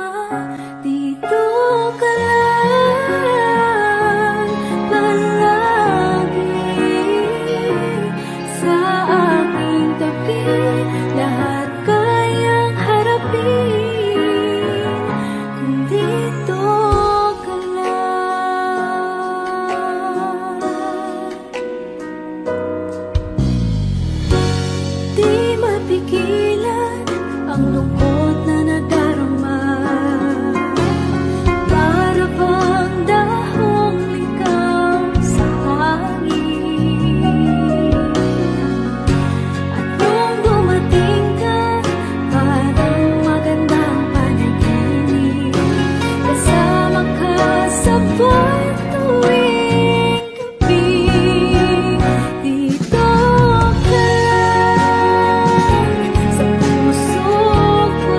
dito ka lang palagi sa aking tabi. Lahat kayang harapin kung dito ka lang. Di mapigilan ang lungkot na nadarama, para bang dahong likaw sa hangin. At nung dumating ka, parang magandang panaginip, kasama ka sa buwan tuwing gabi. Dito ka lang sa puso ko,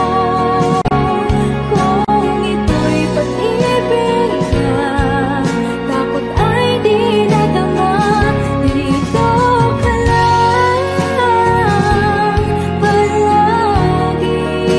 kung ito'y pag-ibig na takot ay di nadama. Dito ka lang palagi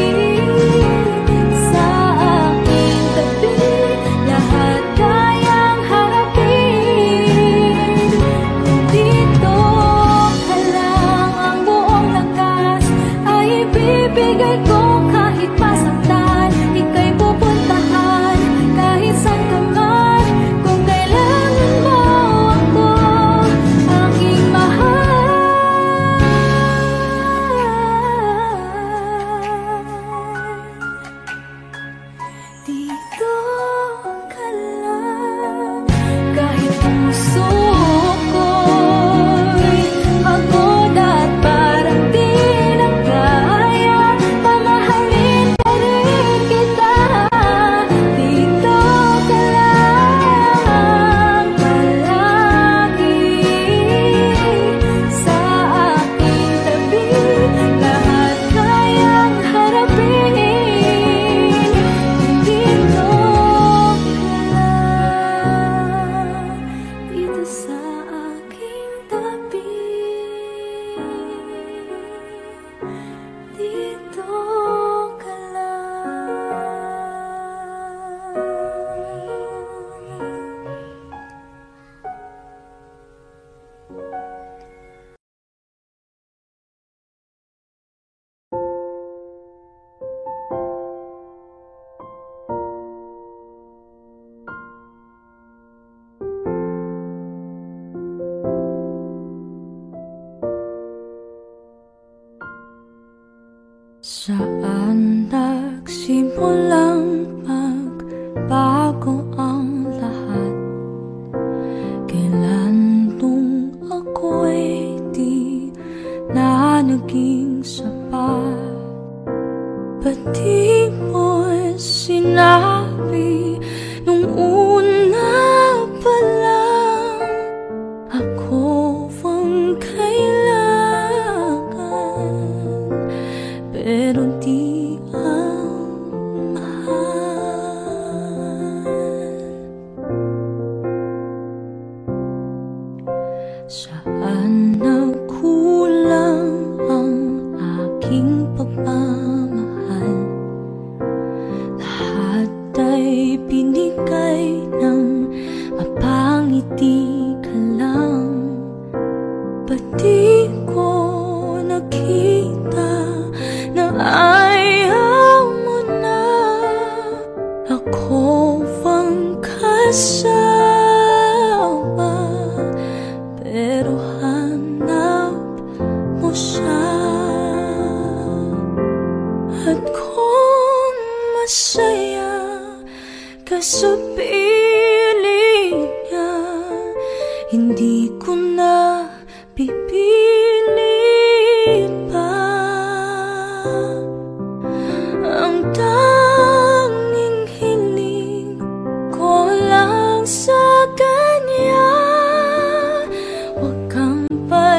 sa aking tabi. Lahat kayang harapin kung dito ka lang. Ang buong lakas ay ibibigay ko kahit masaktan. Ika'y pupuntahan kahit saan ka man. Kung kailangan mo ako, aking mahal. Dito ka lang kahit puso ko'y pagod at parang di na kaya. Mamahalin pa rin kita. Dito ka lang palagi sa aking tabi. Lahat kayang harapin kung dito ka lang. Dito sa aking tabi. Dito ka Saan nagsimulang magbago ang lahat? Kailan nung ako'y di na naging sapat? Ba't di mo sinabi nung una pa lang? Ako ang kailangan, pero di ang mahal. Saan nagkulang ang aking pagmamahal? Lahat ay binigay ng mapangiti ka lang. Ba't di ko nakita na ayaw mo na? Ako ang kasama, pero hanap mo siya. At kung masaya ka sa piling niya, hindi ko na pipili pa. Ang tanging hiling ko lang sa kanya, huwag kang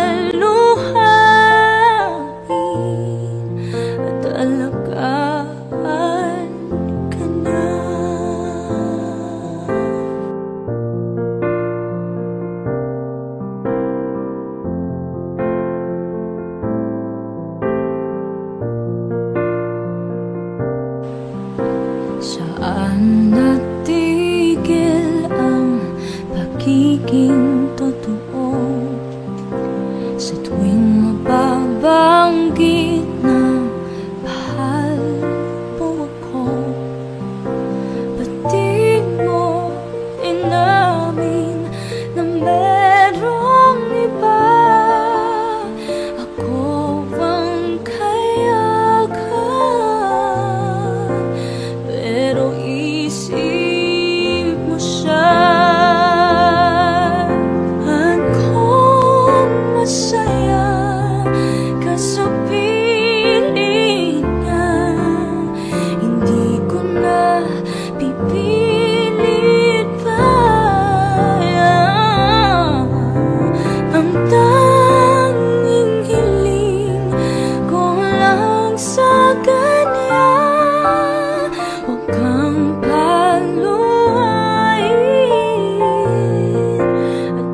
paluhain at alagaan ka na. Saan natigil ang pagiging totoo? Sa tuwing mababanggit na mahal mo ako, ba't di mo inamin na merong iba? Ako ang kayakan, pero isip mo siya. At kung masaya ka sa piling niya, hindi ko na pipilit pa. Ang tanging hiling ko lang sa kanya, huwag kang paluhain at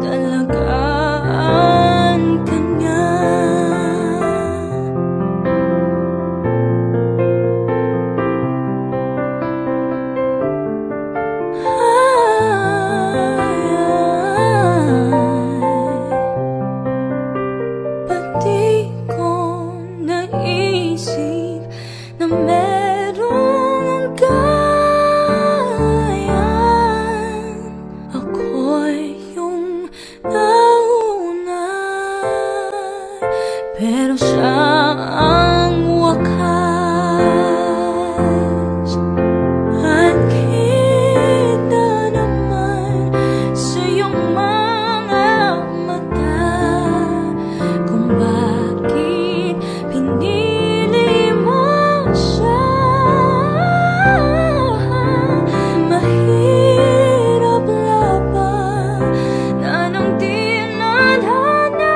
alagaan ka niya. Ba't di ko naisip na merong gayan? Ako'y yung nauna, pero siya ang wakas. At kita naman sa iyong mga mata kung bakit pinili mo siya. Mahirap laban na nang di nadhana.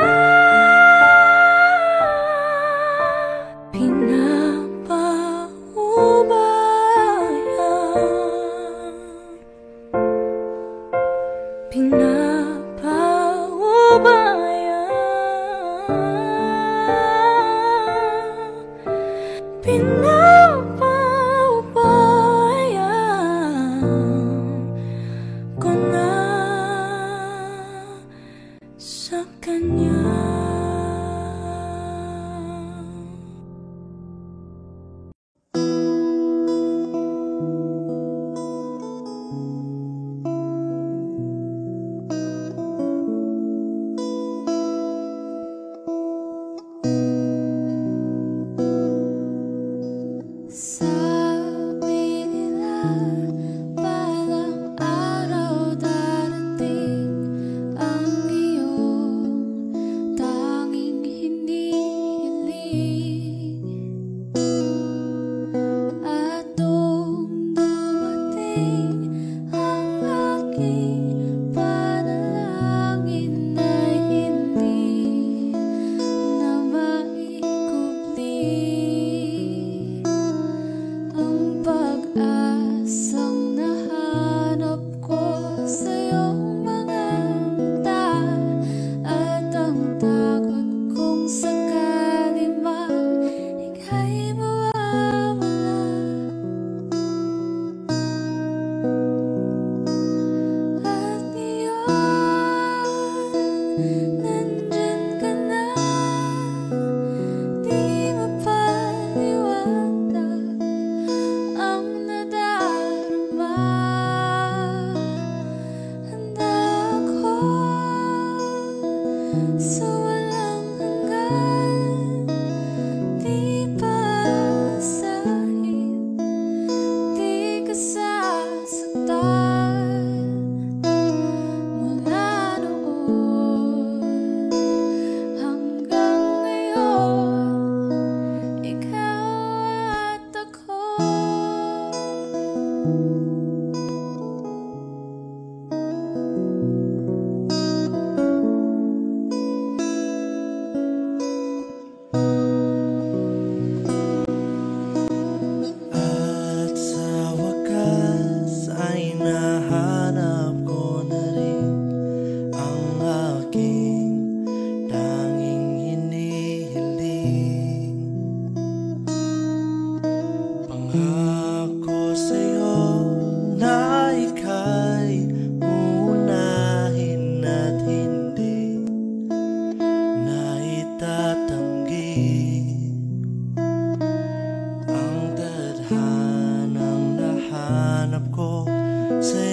Pinapaubaya ko na sa kanya. Sabi nila balang araw darating ang iyong tanging hinihiling. At nung dumating ang aking panalangin ay hindi na maikubli ang pag-asa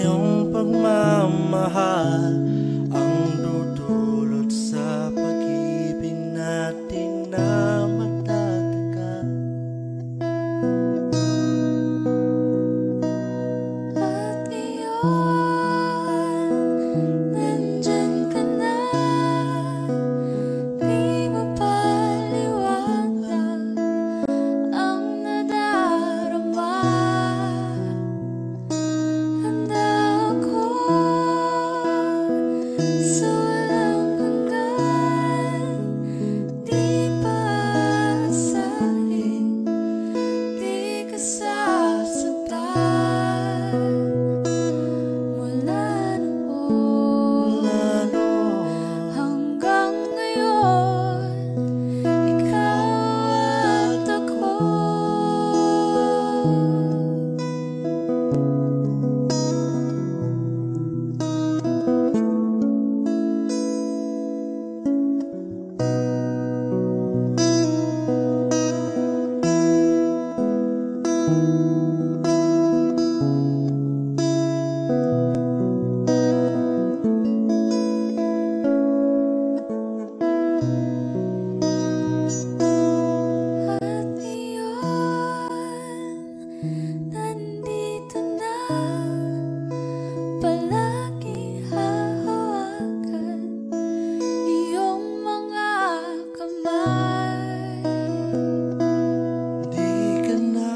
iyong pagmamahal ang dudulot sa pag-ibig natin na matatagal. At ngayon, nandyan ka na, di mapaliwanag ang nadarama. Handa ako sa walang hanggan, di paasahin, di ka sasaktan. Mula noon hanggang ngayon, ikaw at ako. At ngayon, nandito na, palagi hahawakan iyong mga kamay. Di ka na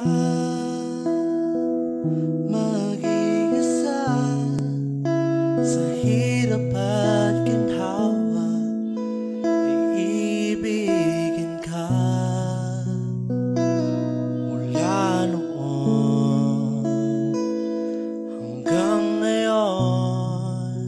mag-iisa sa hirap at ginhawa, iibigin ka. Mula noon hanggang ngayon,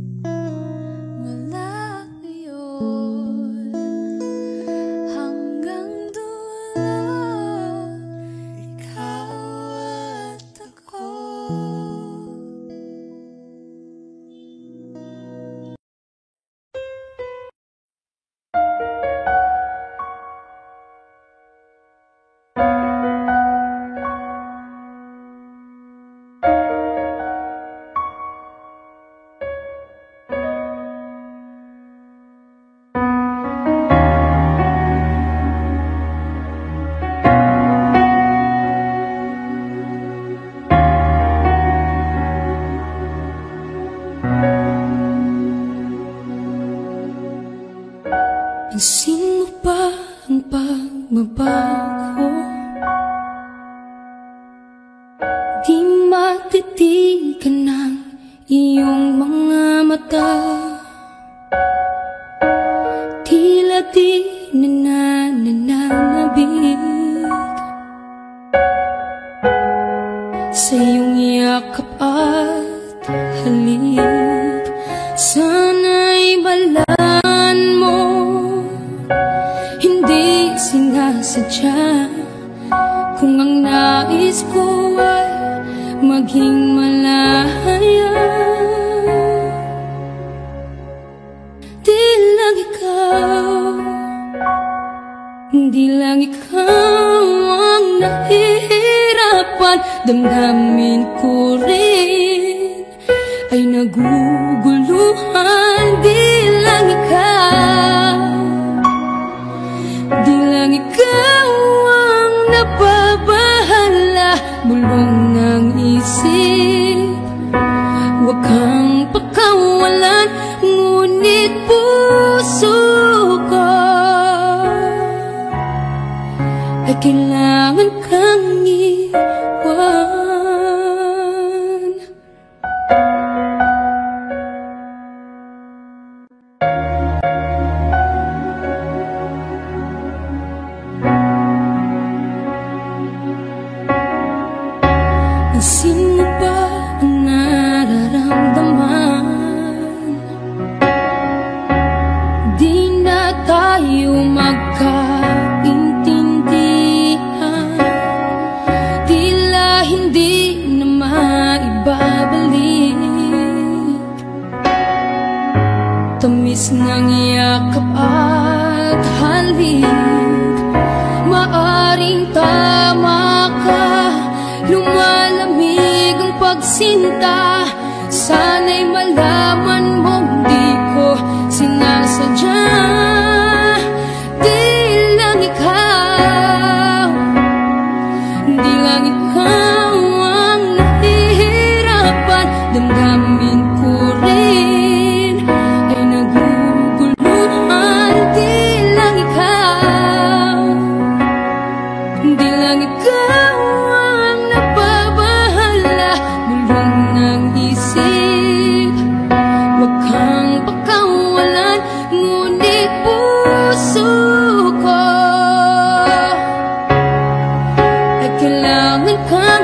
Mula ngayon hanggang dulo, ikaw at ako. Pansin mo ba ang pagbabago? Di matitigan ng iyong mga mata, tila di nananabig sa iyong yakap at halik. Sana'y balaan mo, hindi sinasadya, kung ang nais ko ay maging malaya. Di lang ikaw, di lang ikaw ang nahihirapan. Damdamin ko rin ay naguguluhan. Di lang ikaw, di lang ikaw ang nababahala. Bulong ng isip, huwag kang pakawalan, ngunit puso ko ay kailangan kang iwan. Pansin mo ba ang nararamdaman? Di na tayo magkaintindihan, tila hindi na maibabalik. Tamis ng yakap at halik, maaring tama ka. Lumalamig ang pagsinta Sana'y malaman mong di ko sinasadya. Di lang ikaw, di lang ikaw ang nahihirapan. Damdamin ko rin ay naguguluhan. Di lang ikaw, di lang ikaw ang napabahala. Bulong ng isip, huwag kang pakawalan. Ngunit puso ko ay kailangan kang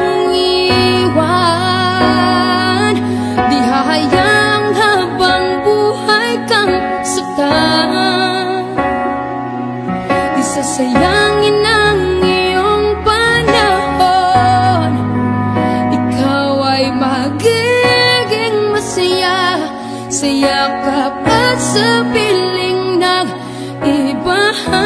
iwan. Di hahayang habang buhay kang saktan. Di sasayangin ang iyong panahon. Ikaw ay magiging masaya sa yakap at sa piling ng iba.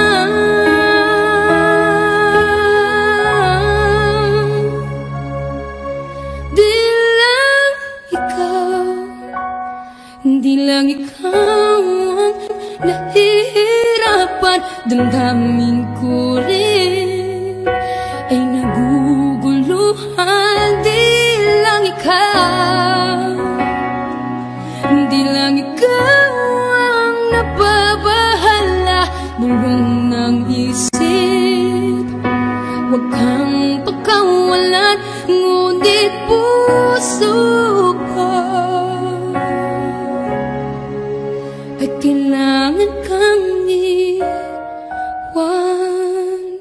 Di lang ikaw, di lang ikaw ang nahihirapan. Damdamin ko rin ay naguguluhan. Di lang ikaw, di lang ikaw ang napabahala. Bulong ng isip, huwag kang pakawalan. Ngunit puso ko ay kailangan kang iwan.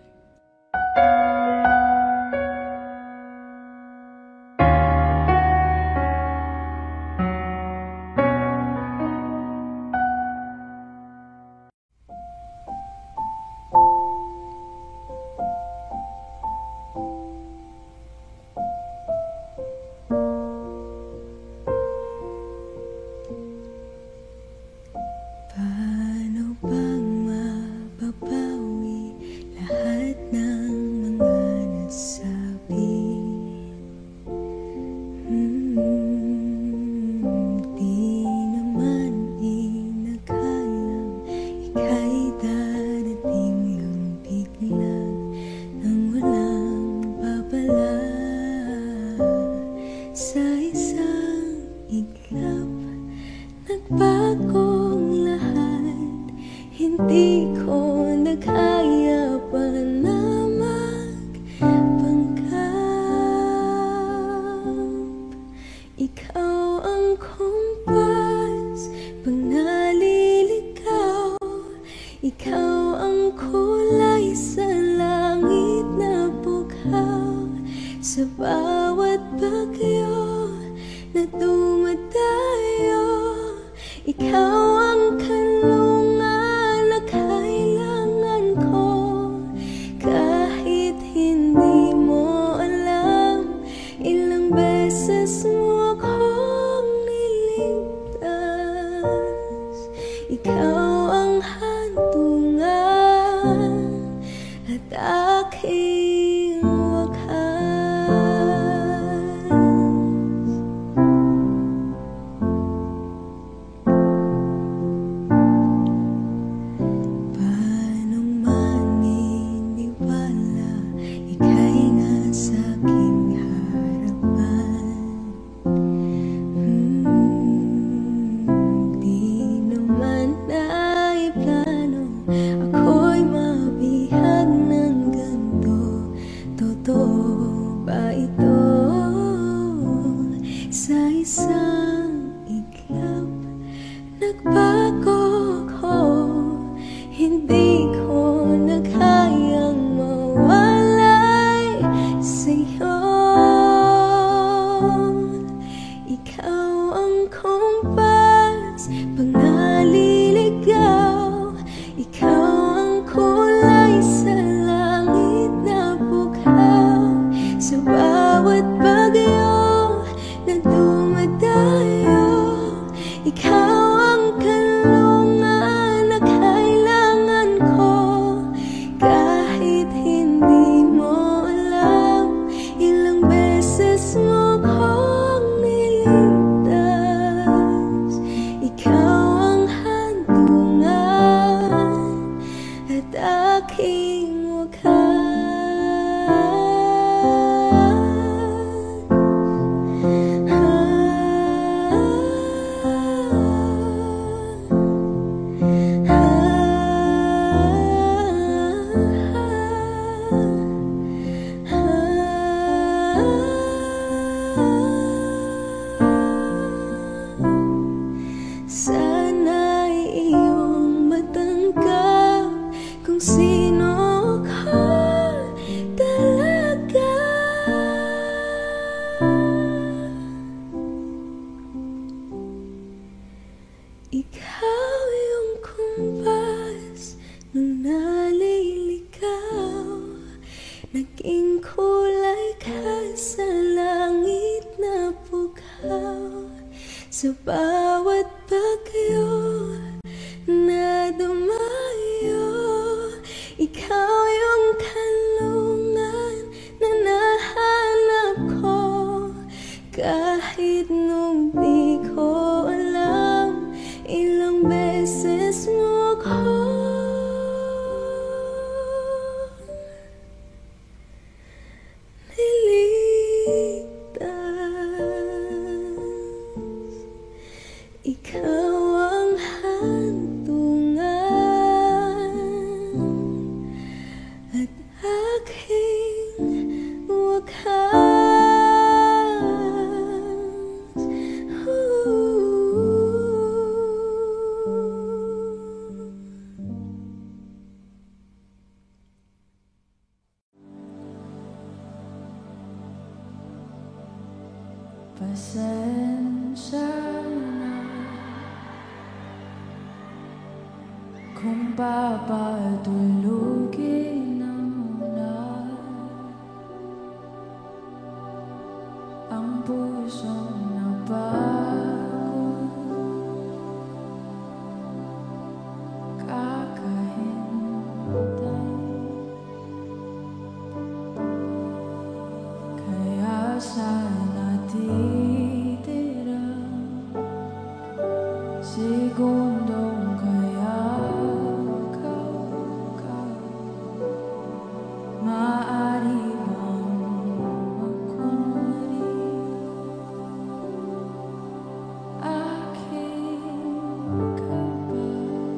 Paano bang mababawi lahat ng mga nasabi? Di naman inakalang ika'y darating lang biglang nang walang babala. Sa isang iglap nagbagong lahat. Hindi ko na kaya pa na magpanggap. Ikaw ang kumpas pag naliligaw. Ikaw ang kulay sa langit na bughaw. Sa bawat bagyo na dumadayo, ikaw ang kanlungan na kailangan ko. Kahit hindi mo alam, ilang beses mo akong niligtas. Ikaw ang hantungan at aking wakas. Paano maniniwala ika'y nasa aking harapan? Di naman naiplano ako'y mabihag ng ganito. Totoo ba ito? Sa isang iglap nagbago ko. Hindi ko na kayang mawalay sa'yo. Ikaw ang kumpas pag naliligaw. Ikaw ang kulay sa langit na bughaw. Sa bawat bagyo na dumadayo, ikaw ang kanlungan na kailangan ko. Kahit hindi mo alam, ilang beses mo akong niligtas. Ikaw yung kumpas nung naliligaw, naging kulay ka sa langit na pukaw. Sa bawat bagyo na dumayo, ikaw yung kanlungan na nahanap ko. Kahit nung di ko alam, ilang beses mo ko niligtas. Ikaw ang hantungan at aking wakas. Pasensya na kung papatulugin na muna ang pusong napagod. Kakahintay, kaya sana titira segundong kayakap ka. Maaari bang makunwari aking kaba?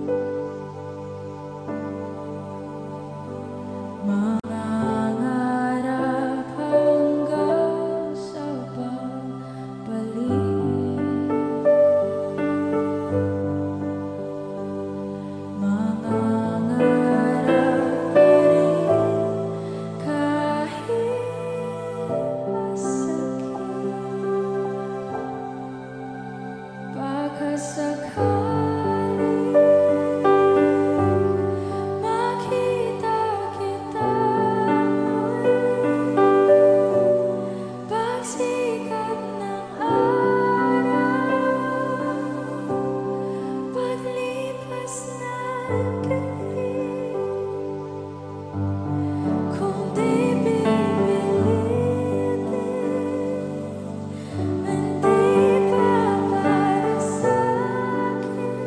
Mangangarap hanggang sa pagbalik, mangangarap pa rin kahit masakit. Baka sakali makita kita muli, pagsikat ng araw, paglipas ng gabi. Kung di pipilitin, hindi pa para sa'kin.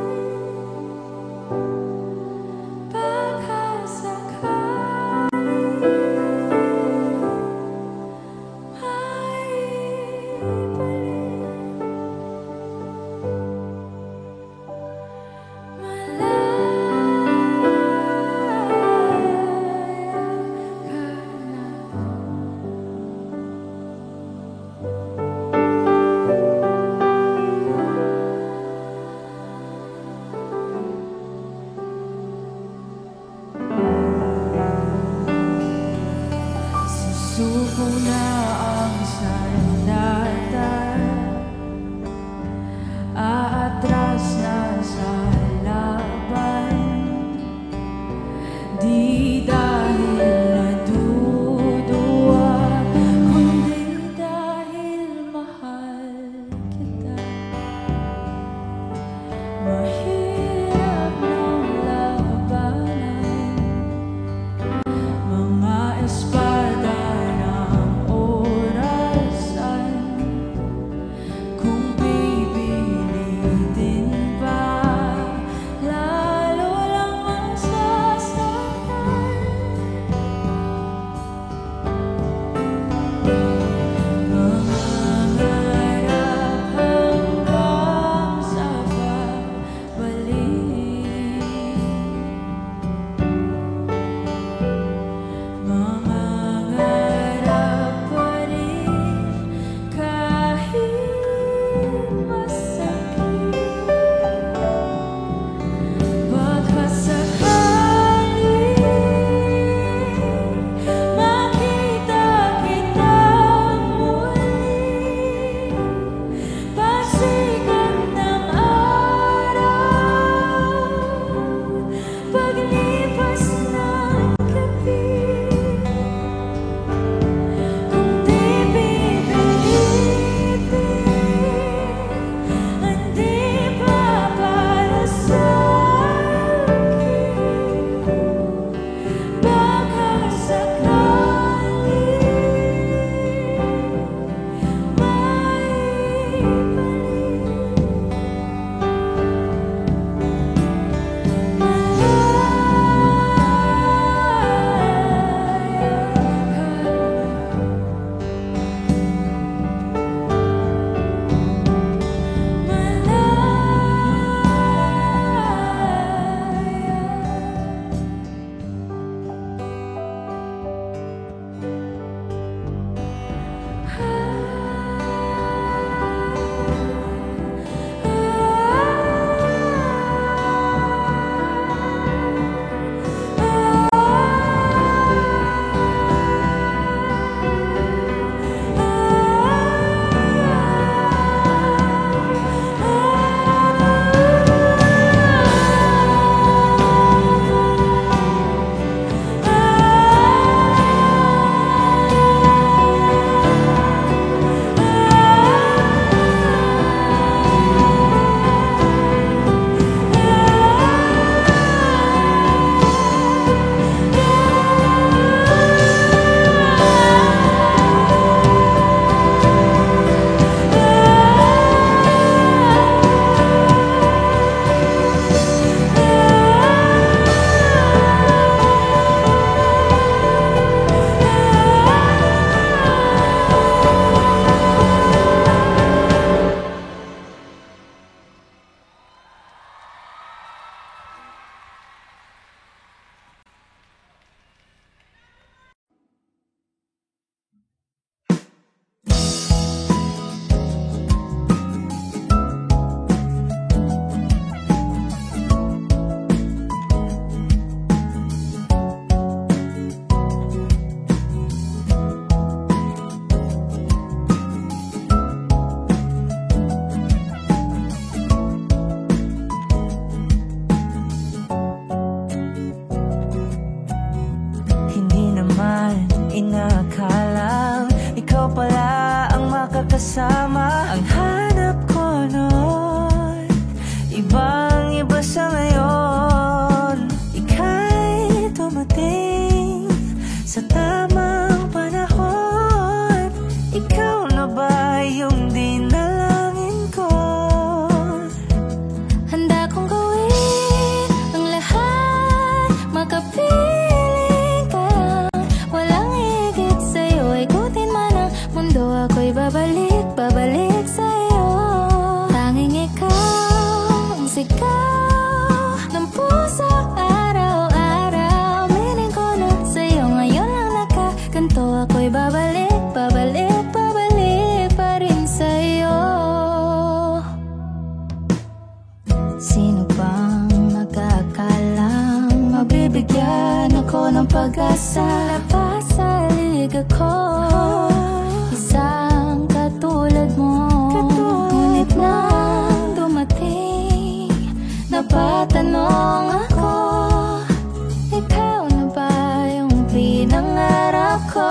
Baka sakali susuko na ang sandata, aatras na sa laban. Di dahil natutuwa, kundi dahil kasama. Ang hanap ko noon, ibang-iba sa ngayon. Ika'y dumating sa tamang panahon. Ikaw na ba yung dinalangin ko? Handa kong gawin ang lahat, makapiling ka lang. Walang higit sa'yo, ikutin man ang mundo. Ako'y babalik, babalik sa'yo. Tanging ikaw ang sigaw ng puso araw-araw. Miling ko na sa'yo, ngayon lang nakaganto. Ako'y babalik, babalik, babalik pa rin sa'yo. Sino bang magkakalang mabibigyan ako ng pag-asa? Labas sa liga ko, isang katulad mo. Ngunit nang dumating, napatanong ako, ikaw na ba yung pinangarap ko?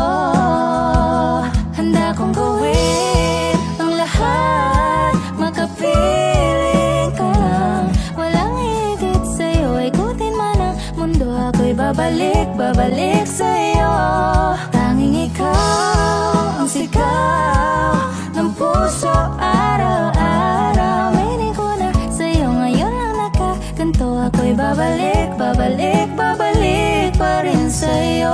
Handa kong gawin ang lahat, makapiling ka lang. Walang higit sa'yo, ikutin man ang mundo. Ako'y babalik, babalik sa'yo. Tanging ikaw ang sigaw ng puso araw-araw. Mining ko na sa'yo, ngayon lang nakaganto. Ako'y babalik, babalik, babalik pa rin sa'yo.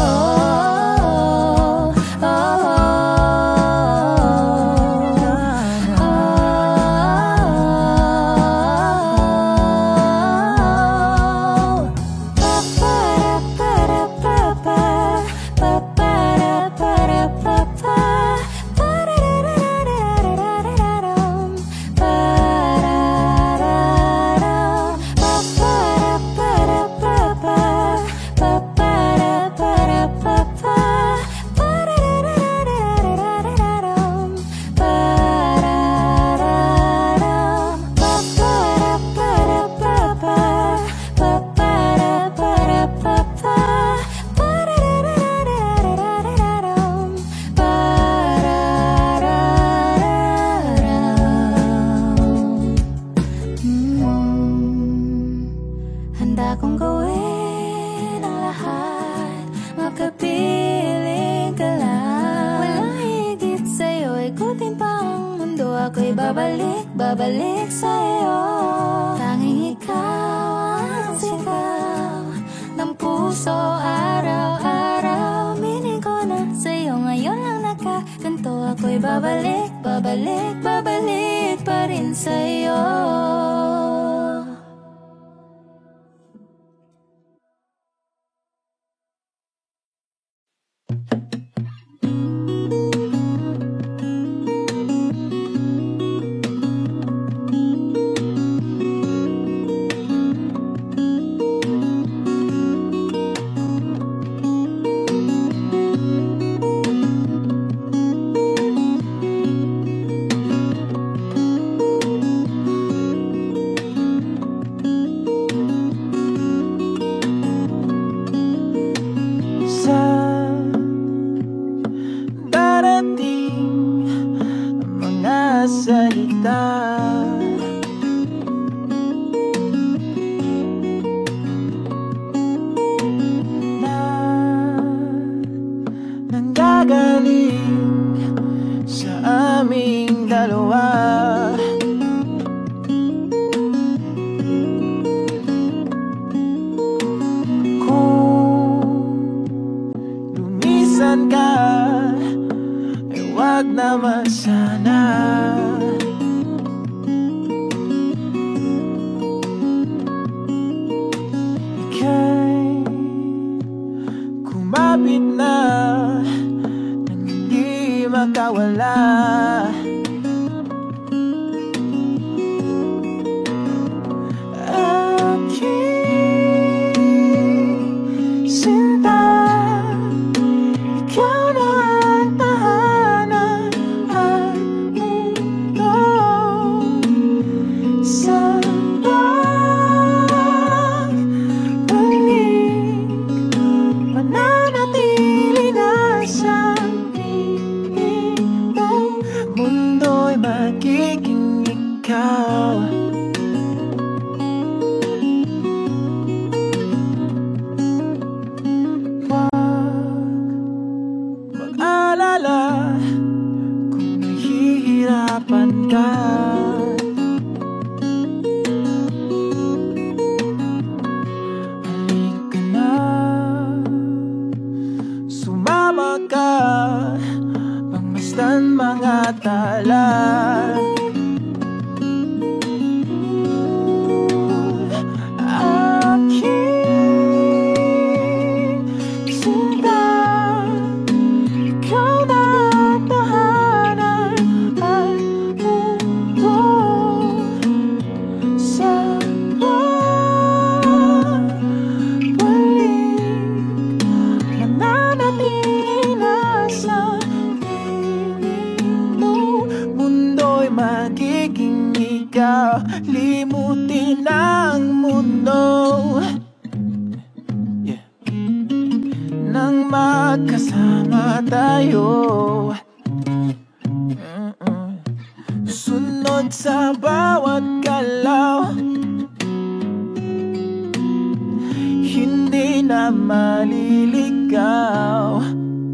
Handa kong gawin ang lahat, makapiling ka lang. Walang higit sa'yo, ikutin pa ang mundo. Ako'y babalik, babalik sa'yo. Tanging ikaw ang sigaw ng puso araw-araw. Mining ko na sa'yo, ngayon lang nakaganto. Ako'y babalik, babalik, babalik pa rin sa'yo. magiging ikaw. Mag-alala kung nahihirapan ka. Halika na, sumama ka, pangmasdan mga tala. Magiging ikaw, limutin ang mundo, yeah. Nang magkasama tayo, sunod sa bawat galaw, hindi na maliligaw.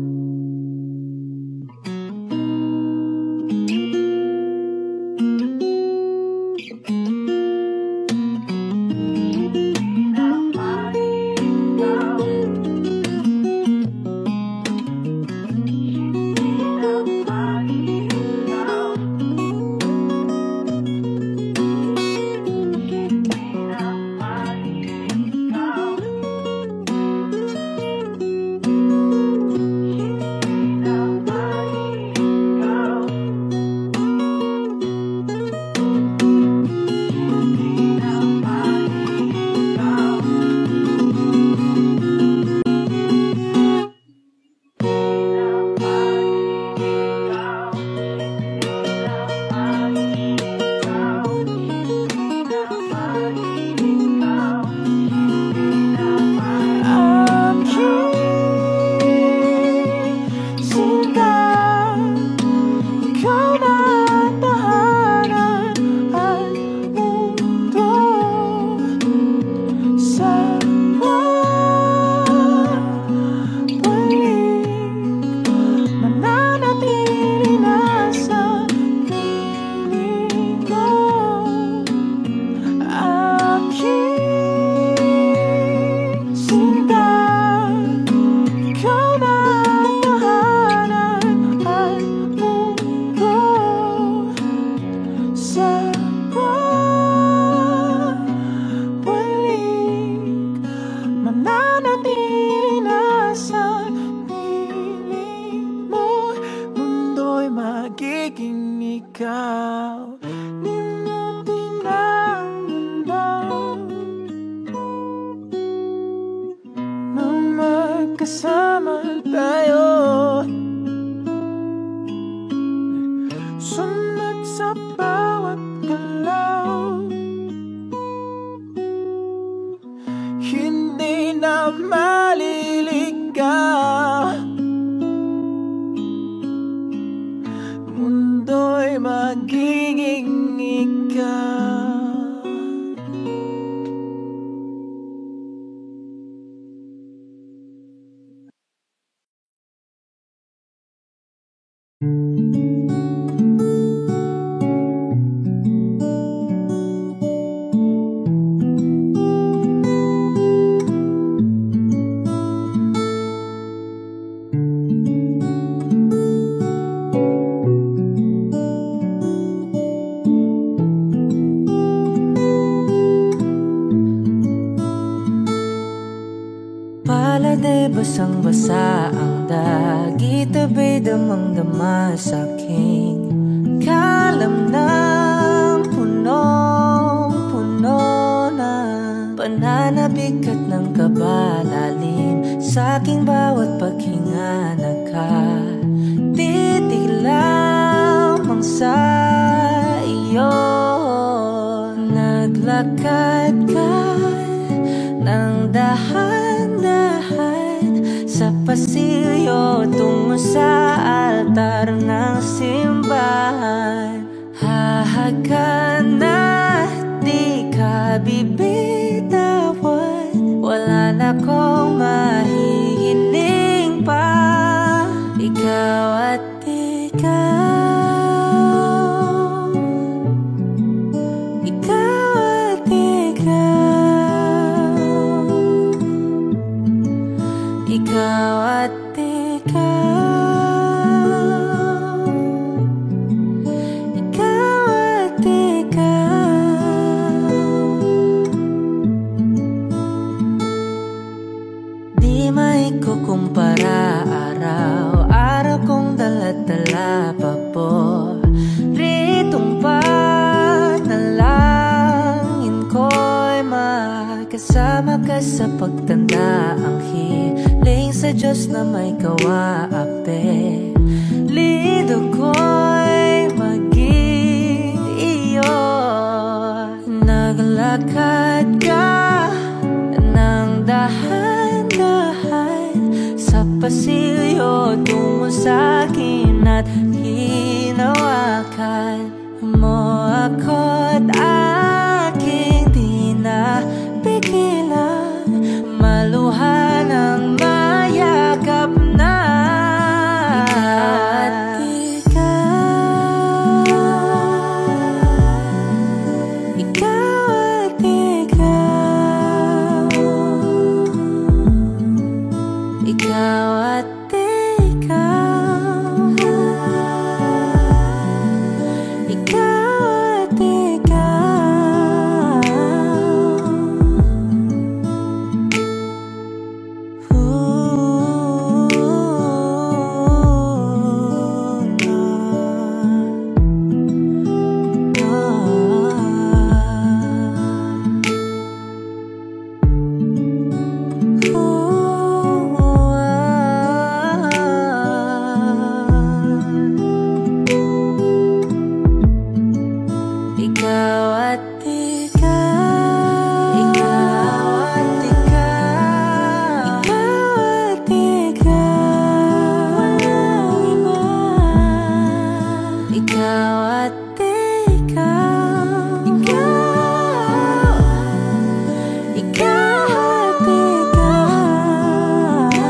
Magiging ikaw, limutin ang mundo, nang magkasama tayo, sunod sa bawat galaw, hindi na maliligaw. Mundo'y magiging ikaw. Pala'y basang-basa ang dagit, abay damang-dama sa'king kalamnang punong-puno na pananabik at ng kabalalim sa'king bawat paghinga. Nakatitig lamang sa iyo, naglakad ka ng dahan-dahan sa pasilyo tungo sa altar ng simbahan. ka na, di ka bibitawan. Wala na kong mahihiling pa. Ikaw at ikaw, ikaw at ikaw, ikaw at ikaw, ikaw at ikaw. Di maikukumpara araw-araw kong dala-dala paboritong panalangin ko'y makasama ka sa pagtanda. Ang hiling sa Diyos na may kawaape, lido ko'y maging iyo. Naglakad ka ng dahan-dahan sa pasilyo tungo sa'kin at hinawakan mo ako't aking di na pigilan. Maluhan ang mayakap na. Ikaw at ikaw, ikaw at ikaw, ikaw at ikaw. Ikaw at ikaw, ikaw at ikaw, ikaw at ikaw, walang iba. Ikaw at ikaw, ikaw, ikaw at ikaw,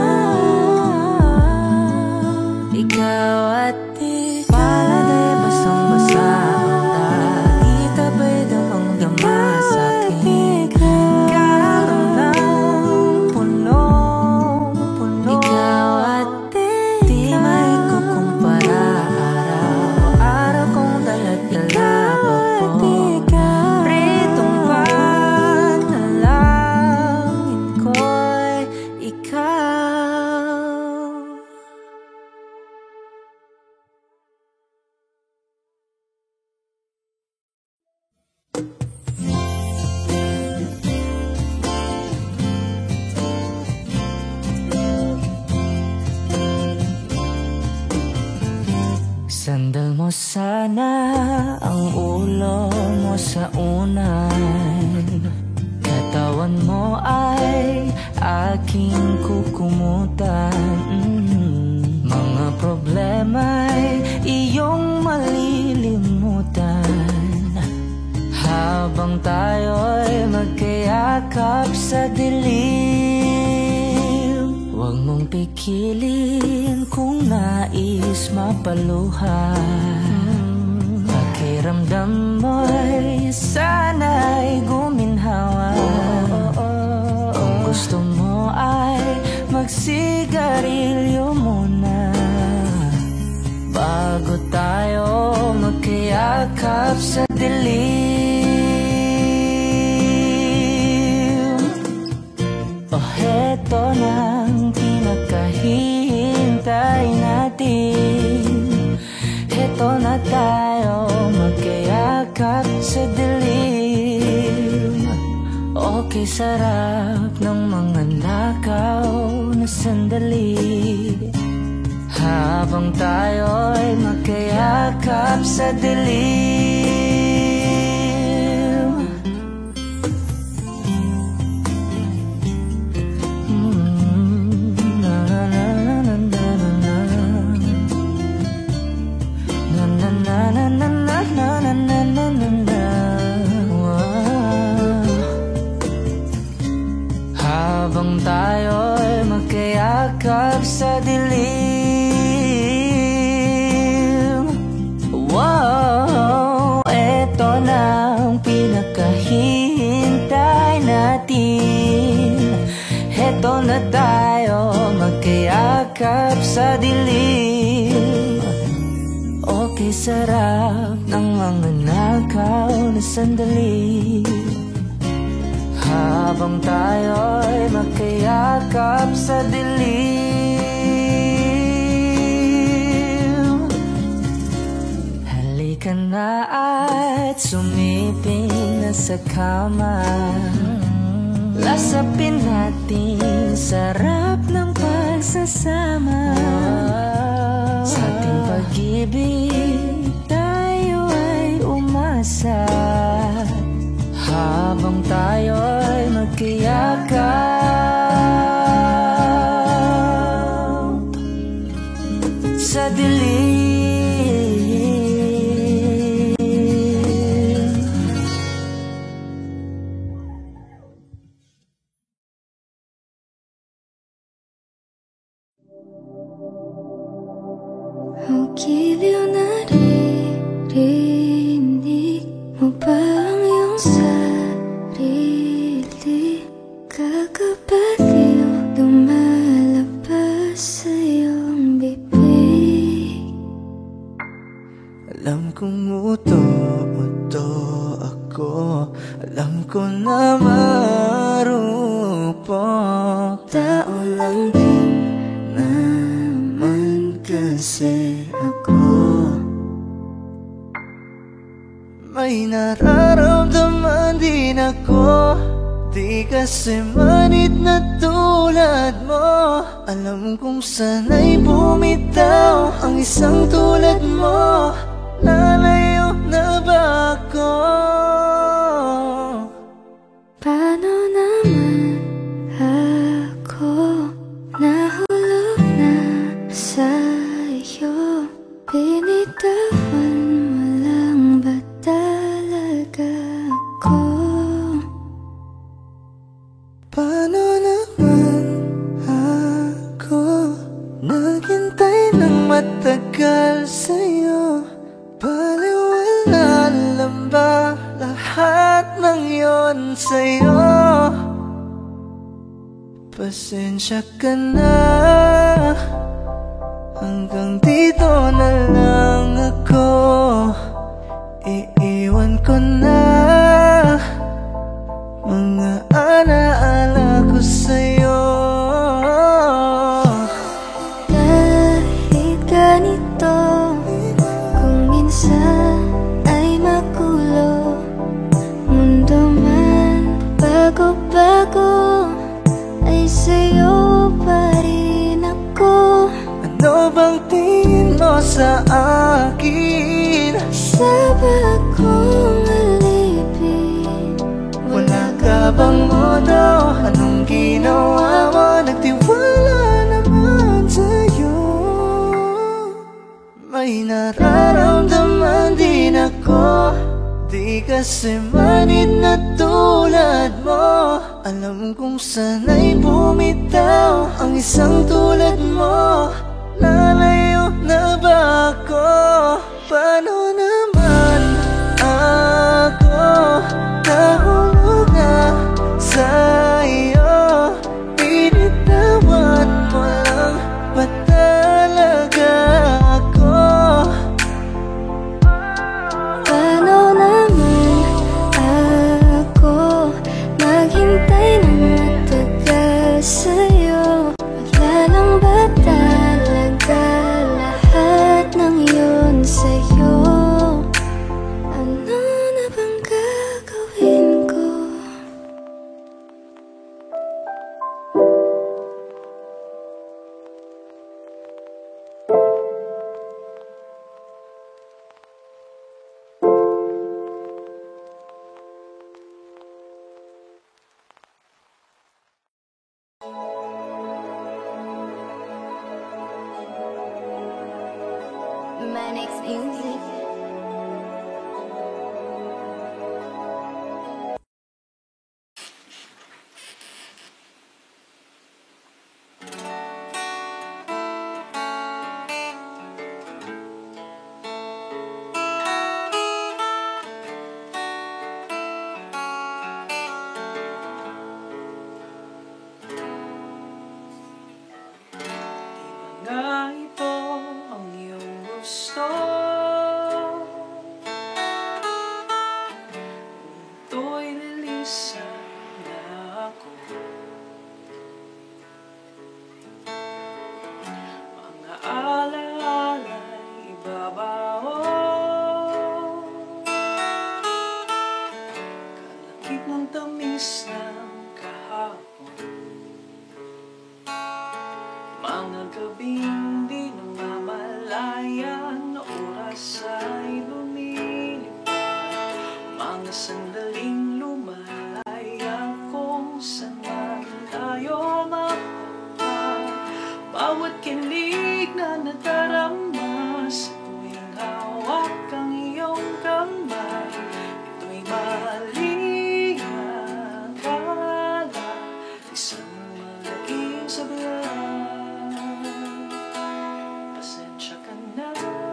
ikaw at ikaw. Palagay basang-basa ang tabay damang-dama sa'kin. Karoon ng punong-puno. Ikaw at ikaw, di maikukumpara araw-araw kong dala-dala paboritong panalangin ko'y ikaw. Sandal mo sana ang ulo mo sa unan. Katawan mo ay aking kukumutan. Mga problema'y iyong malilimutan habang tayo'y magkayakap sa dilim. Huwag mong pikilin kung nais mapaluhan. Pakiramdam mo'y sana'y guminhawa. Kung gusto mo ay magsigarilyo muna bago tayo magkayakap sa dilim. O heto nang pinakahihintay natin. Heto na tayo magkayakap sa dilim. Okay, sarap ng mga nakaw na sandali habang tayo'y magkayakap sa dilim. Na na na na na na na na na na na na na na na. yakap sa dilim. Okay, sarap ng mga nakaw na sandali, habang tayo'y magkayakap sa dilim. Halika na at sumiping na sa kama, lasapin natin sarap ng pagsasama. Sa ating pag-ibig tayo ay umasa, habang tayo'y magkayakap sa dilim. Ang giliw na ririnig mo ba ang iyong sarili? Kakabaliw lumalabas sa iyong bibig. Alam kong uto-uto ako, alam ko na marupok. Tao lang din naman kasi ako. May nararamdaman din ako, di kasi manid na tulad mo. Alam kong sana'y bumitaw ang isang tulad mo. Lalayo na ba ako? Paano naman ako nahulog na sa'yo? Binitawan mo lang ba talaga ako? Paano naman ako naghintay ng matagal sa'yo? Baliwala lang ba lahat ng yon sa'yo? Pasensya ka na, hanggang dito na lang ako. Iiwan ko na mga alaala ko sa'yo. Kahit ganito, kung minsan ay magulo, mundo man bago-bago, ay sa'yo pa rin ako. Ano bang tingin mo sa akin? Saba akong alipin. Wala ka bang modo? Anong ginawa mo? Nagtiwala naman sa'yo. May nararamdaman din ako, di kasi manid na tulad mo. Alam kong sana'y bumitaw ang isang tulad mo. Lalayo na ba ako? Paano naman ako nahulog na sa'yo? Binitawan mo lang ba talaga ako? Paano naman ako naghintay ng matagal sa'yo? Wala lang ba talaga lahat ng yun sa'yo? Ano na bang gagawin ko? My next music. Mga sandaling lumalaya kung saan man tayo mapapa. Bawat kilig na nadarama sa tuwing hawak ang iyong kamay. Ito'y maliakala, isang malaking sablay. Pasensya ka na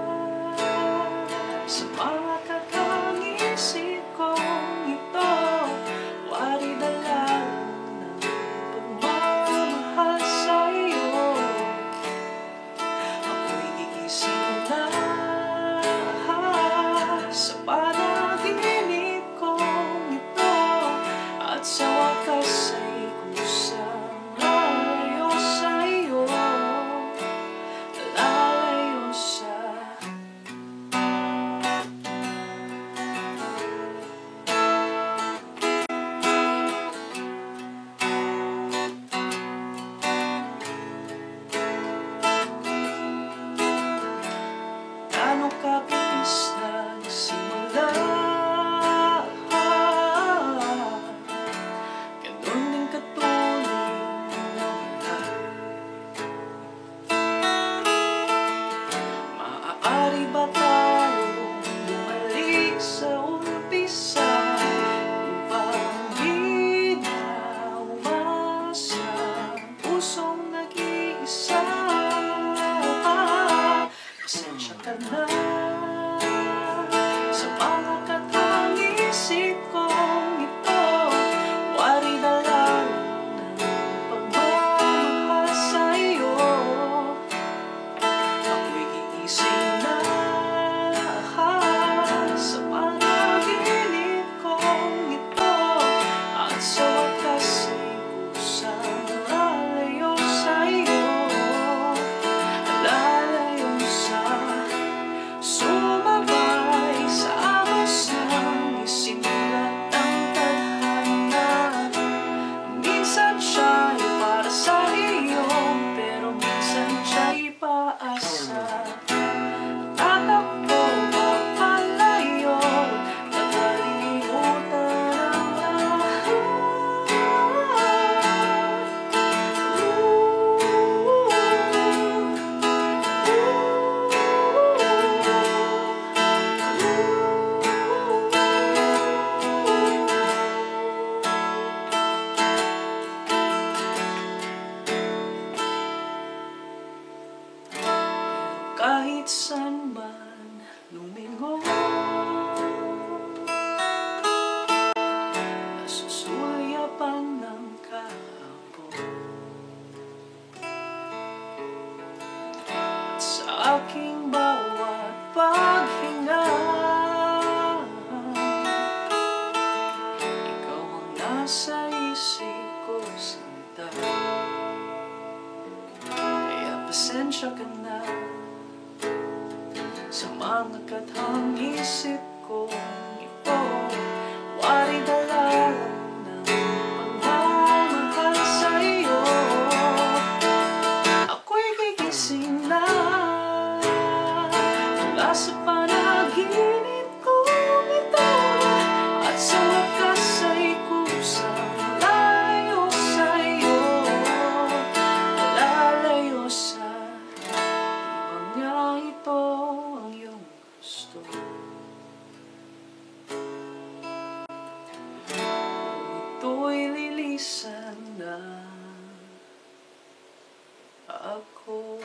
sa mga kakangisi kong ito. Wari dala ng pagmamahal sa'yo. Ako'y gigising na sa panaginip kong ito. At sa wakas ay kusang lalayo sa'yo. Lalayo sa Gano'ng kapipis na simula, ganun din katuloy na wala. Maaari ba tayong bumalik sa umpisa upang di na umasa pusong nag-iisa? Pasensya ka na sa mga kakangisi kong ito. Wari na lang ng pagmamahal sa'yo. Ako'y gigising na sa panaginip kong ito. At sa wakas ay kusang lalayo sa'yo. Lalayo sa sumabay sa ahos ng isinulat ng tadhana. Minsan siya'y para sa iyo, pero minsan siya'y paasa. Tatakbo ba palayo, nakalimutan ang lahat. Kahit saan man lumingon, nasusulyapan ng kahapon. At sa aking bawat paghinga, ikaw ang nasa isip ko sinta. Kaya pasensya ka na sa mga katang isip kong ito. Wari dala lang ng pagmamahal sa'yo. Ako'y gigising na mula sa panaginip kong ito. At sa wakas ay kusang lalayo sa'yo. Lalayo sa ibang niya ito ang iyong gusto. Ito'y lilisan na ako.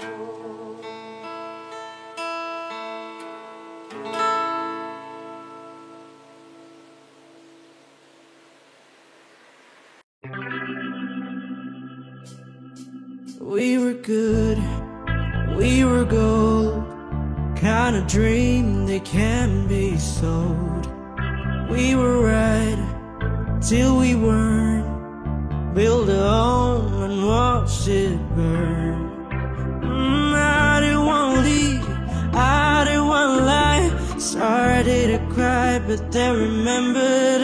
We were good, we were gold, kind of dream that can be sold. We were right till we weren't, build a home and watch it burn. I didn't want to leave, I didn't want to lie. Sorry to cry, but then remembered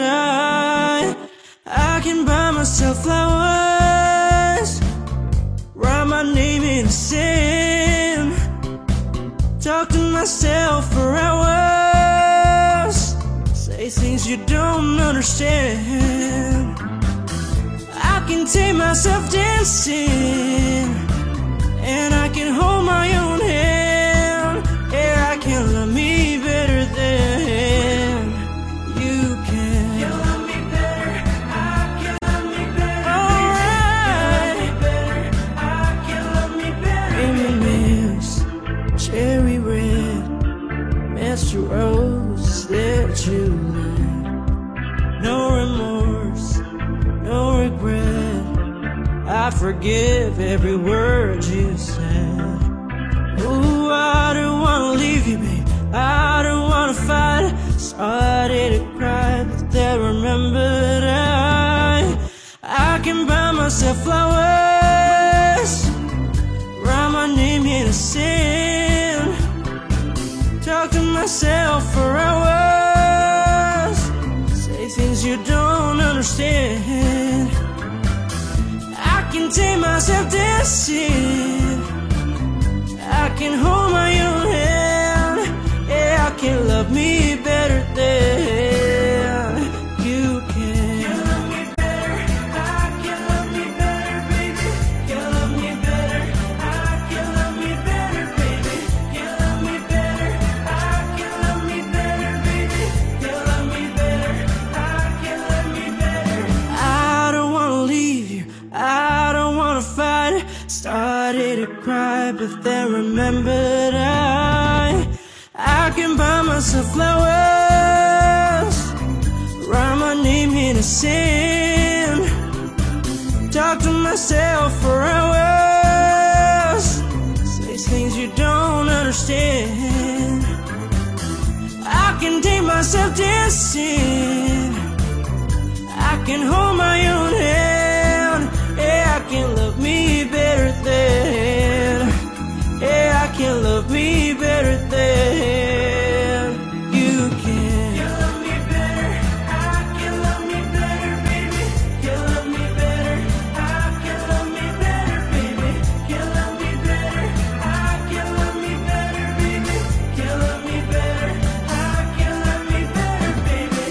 I can buy myself flowers, write my name in the sand, talk to myself for hours, say things you don't understand. I can take myself dancing, and I can hold my own hand. Yeah, I can love me better than you can. You love me better, I can love me better. Alright, I can love me better. M&M's, cherry red, Mr. Rose that you love. No remorse, no regret. I forgive every word you said. Ooh, I don't wanna leave you, babe. I don't wanna fight. Started to cry, but then remembered I can buy myself flowers, write my name in the sand, talk to myself for hours, say things you don't understand. I can take myself dancing, I can hold my own hand. Yeah, I can love me better than you can. You love me better, I can love me better, baby. You love me better, I can love me better, baby. You love me better, I can love me better, baby. You love me better, I can love me better. I don't wanna leave you, I don't wanna fight. Started to cry, but then remembered I can buy myself flowers, write my name in the sand, talk to myself for hours, say things you don't understand. I can take myself dancing, I can hold my own hand. Yeah, I can love me better than. Yeah, I can love me better than you can. You love me better, I can love me better, baby. You love me better, I can love me better, baby. You love me better, I can love me better, baby. You love me better, I can love me better, baby.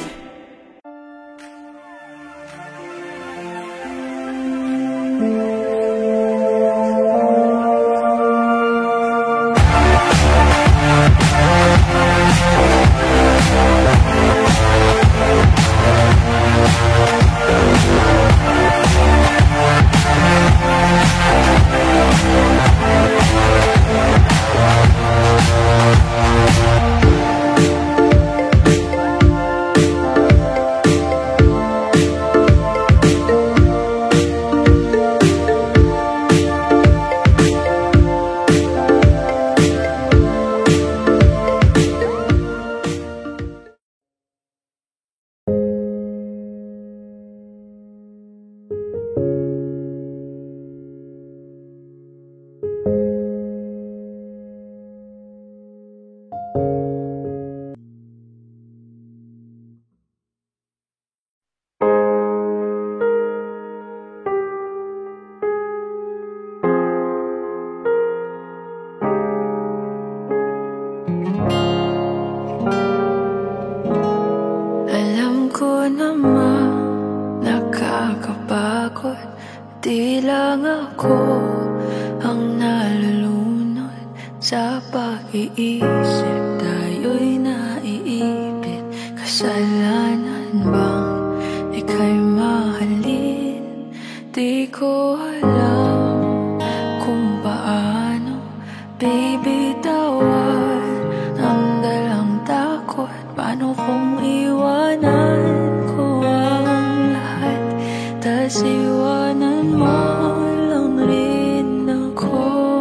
Alam ko naman nakakapagod, di lang ako ang nalulunod sa pag-iisip. Tayo'y naiipit, kasalanan bang ika'y mahalin? Di ko alam kung paano bibitawan ang dalang takot. Paano kung iwanan ko ang lahat, tas iwanan mo lang rin ako?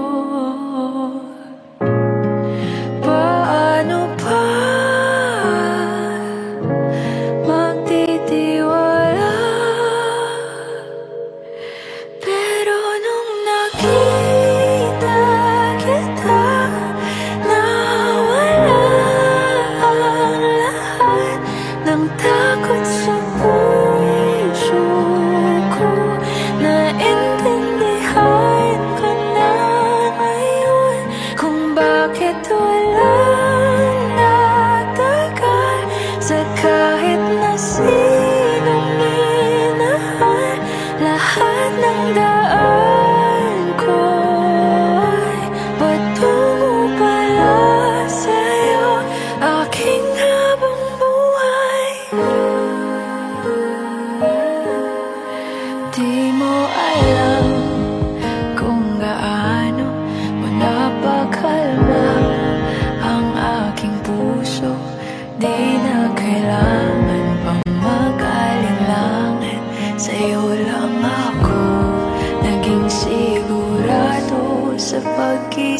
Paano pa magtitiwala? Pero nung nakita kita, nawala ang lahat ng takot sa puso ko. Naintindihan ko na ngayon kung bakit walang natagal sa kahit na sino.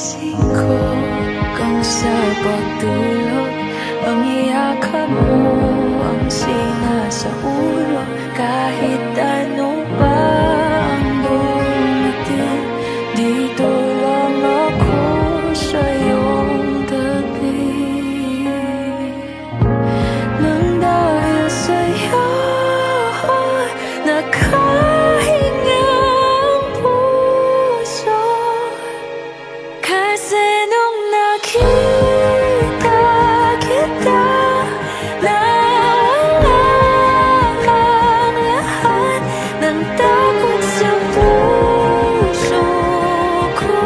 gising ko kung sa pagtulog, ang iyakap mo ang singa sa ulo. Kahit ano pa ang dumating, dito lang ako sa iyong tabi. Nang dahil sa'yo nakahinga ang puso, kasi nung nakita kita, nawala ang lahat ng takot sa puso ko.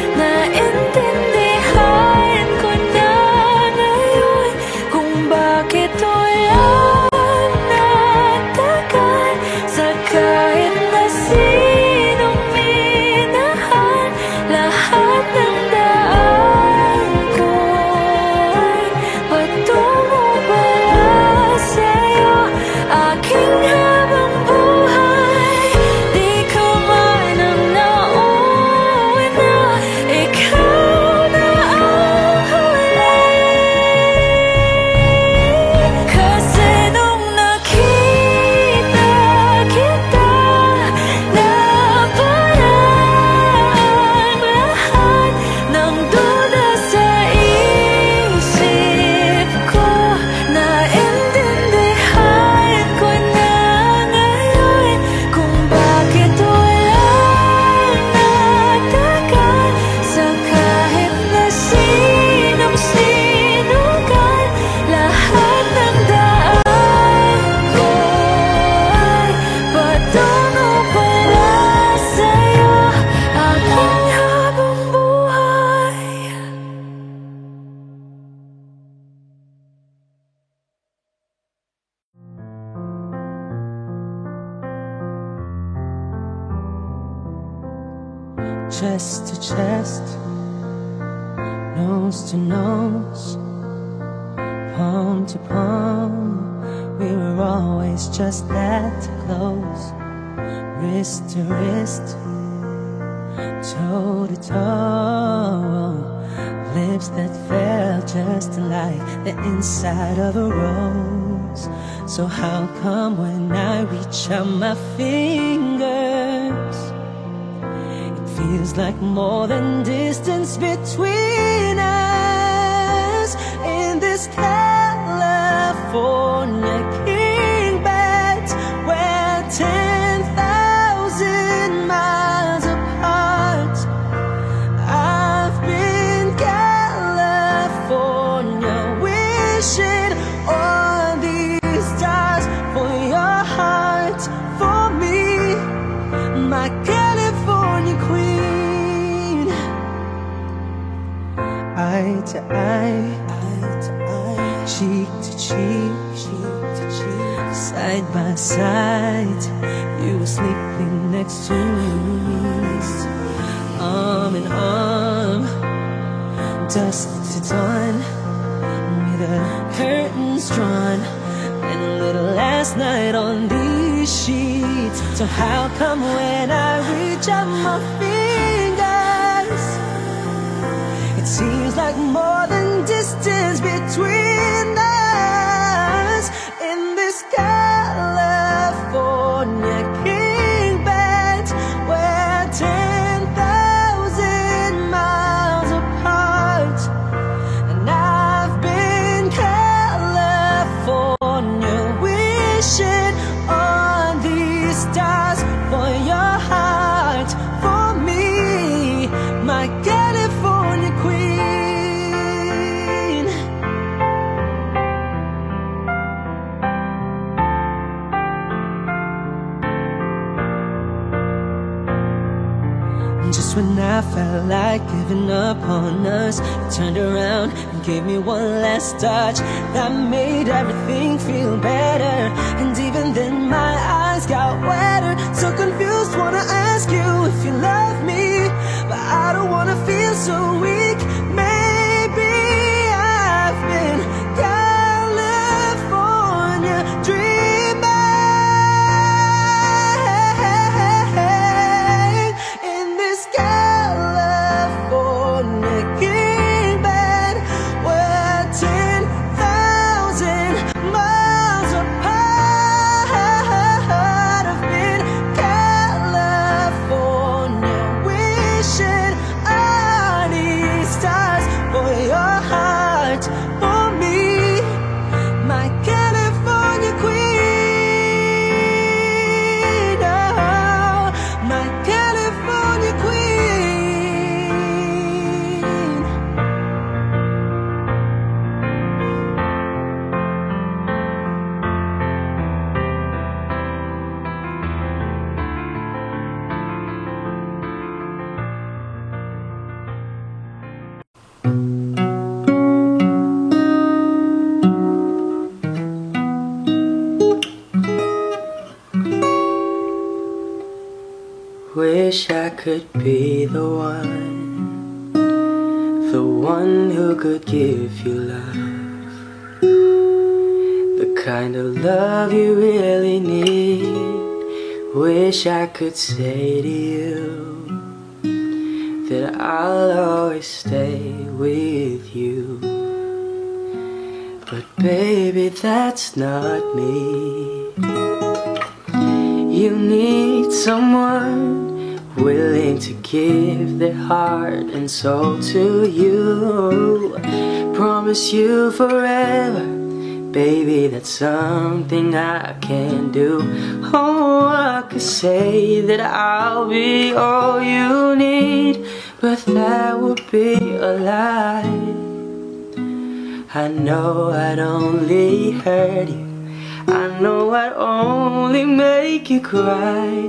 Naintindihan ko na ngayon kung bakit wala nagtagal sa kahit na sinong minahal. Lahat ng daan ko ay patungo pala sa'yo, aking habang buhay. Di ko man ang nauna, ikaw na ang huli. Kasi nung nakita kita, naparang lahat ng duda sa isip ko. Naintindihan ko na ngayon kung bakit walang nagtagal sa kahit na sinong sinugal. Lahat ng daan ko ay patungo pala sa'yo, aking habang buhay. Chest to chest, nose to nose, palm to palm, we were always just that close. Wrist to wrist, toe to toe, lips that felt just like the inside of a rose. So how come when I reach out my fingers, feels like more than distance between us? In this California king bed, we're 10,000 miles apart. I've been California wishing on these stars for your heart, for me, my California queen. Eye to eye, cheek to cheek, side by side, you were sleeping next to me, arm in arm, dusk to dawn, with the curtains drawn, and a little last night on these sheets. So how come when I reach out my fingers, it seems like more than distance between us? In this California king bed, we're 10,000 miles apart. And I've been California wishing on these stars for your heart, for me, my California queen. Just when I felt like giving up on us, you turned around and gave me one last touch that made everything feel better. And even then my eyes got wetter. So confused, wanna ask you if you love me, but I don't wanna feel so weak. Maybe I've been California dreaming. In this California could be the one who could give you love, the kind of love you really need. Wish I could say to you that I'll always stay with you, but baby, that's not me. You need someone willing to give their heart and soul to you, promise you forever. Baby, that's something I can do. Oh, I could say that I'll be all you need, but that would be a lie. I know I'd only hurt you, I know I'd only make you cry.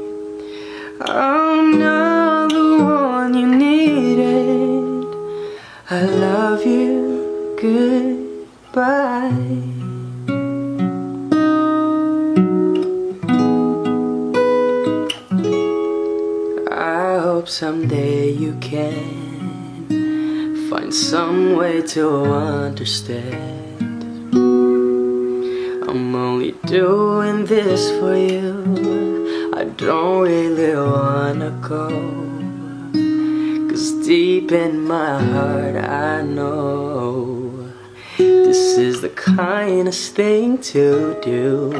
I'm not the one you needed. I love you, goodbye. I hope someday you can find some way to understand. I'm only doing this for you, I don't really wanna go, 'cause deep in my heart I know this is the kindest thing to do.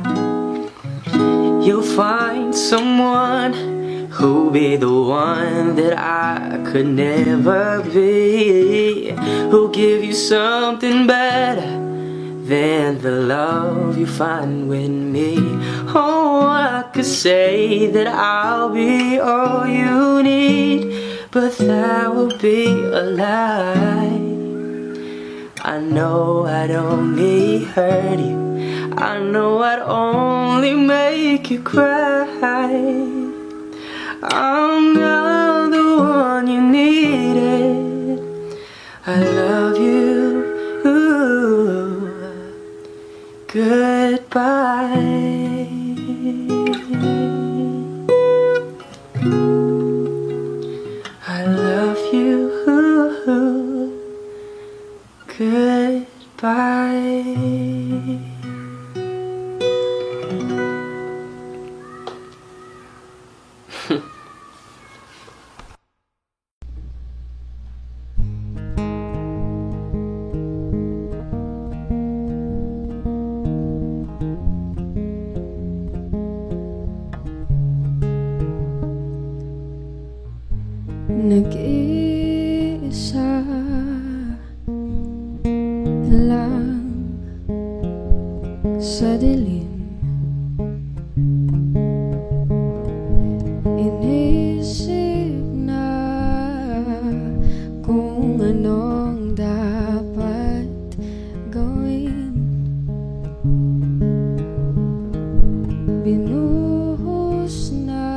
You'll find someone who'll be the one that I could never be, who'll give you something better than the love you find with me. Oh, I could say that I'll be all you need, but that would be a lie. I know I'd only hurt you, I know I'd only make you cry. I'm not the one you needed. I love you, goodbye. I love you, goodbye. Nag-iisa lang sa dilim, inisip na kung anong dapat gawin. Binuhos na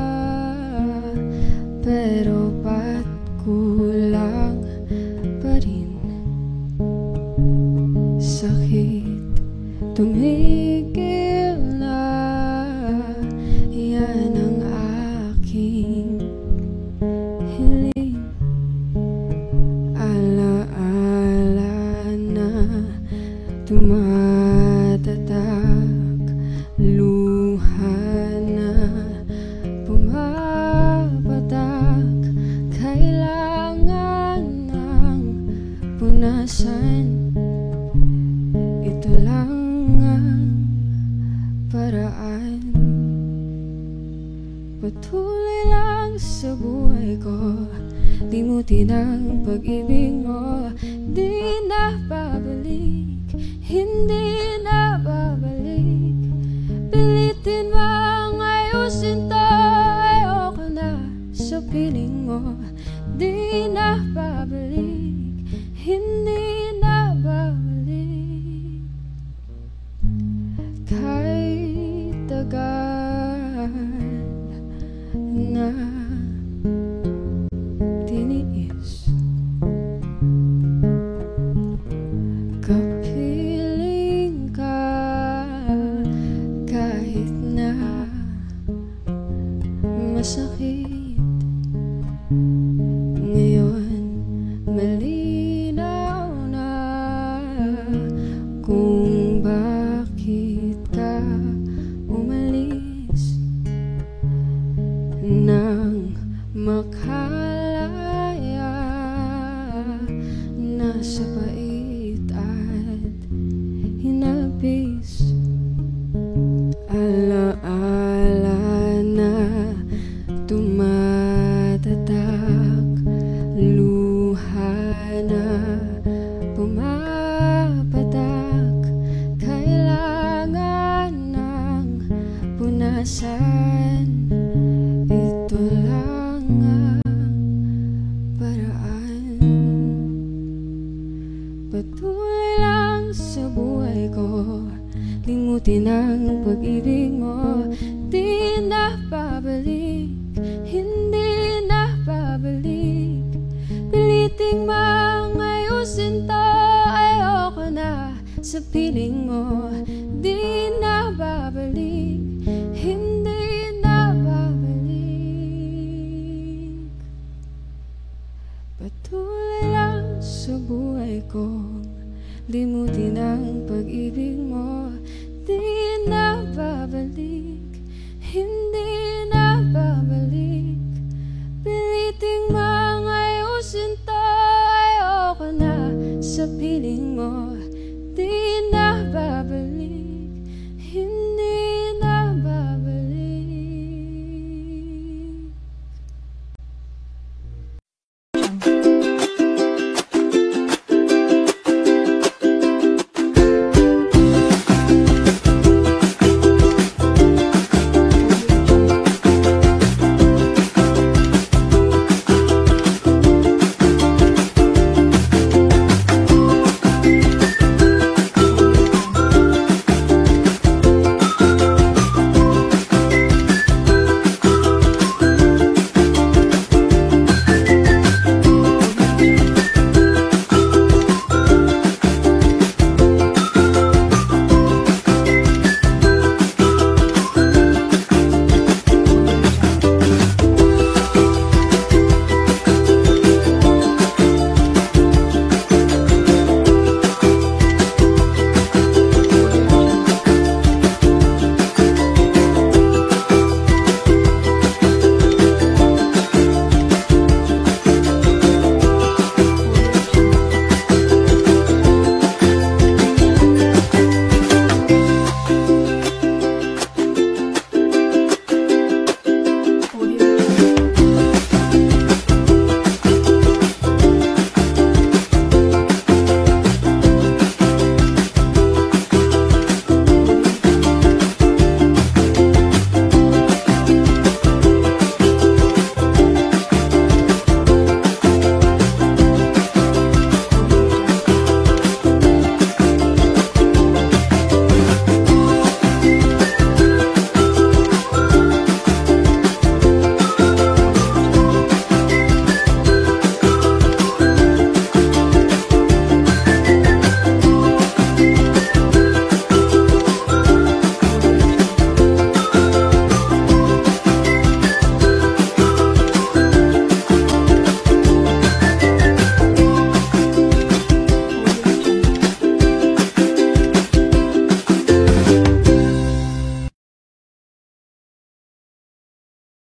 pero ba't kulang pa rin? Sakit tumigil na, yan ang aking hiling. Alaala na tumatatak, luha na pumapatak, kailangan ng punasan. Ito lang ang paraan, patuloy lang sa buhay ko, limutin ang pag-ibig mo. Di na babalik, hindi na babalik, pilitin mang ayusin to, ayoko na sa piling mo. Di na babalik, hindi na babalik, kahit tagal na tiniis. Kapiling ka kahit na masakit. minsan ito lang ang paraan. Patuloy lang sa buhay ko, limutin ang pag-ibig mo. Di na babalik, hindi na babalik. Piliting mang ayusin to, ayoko na sa piling mo. Di na babalik, hindi na babalik. Patuloy lang sa buhay ko, limutin ang pag-ibig mo.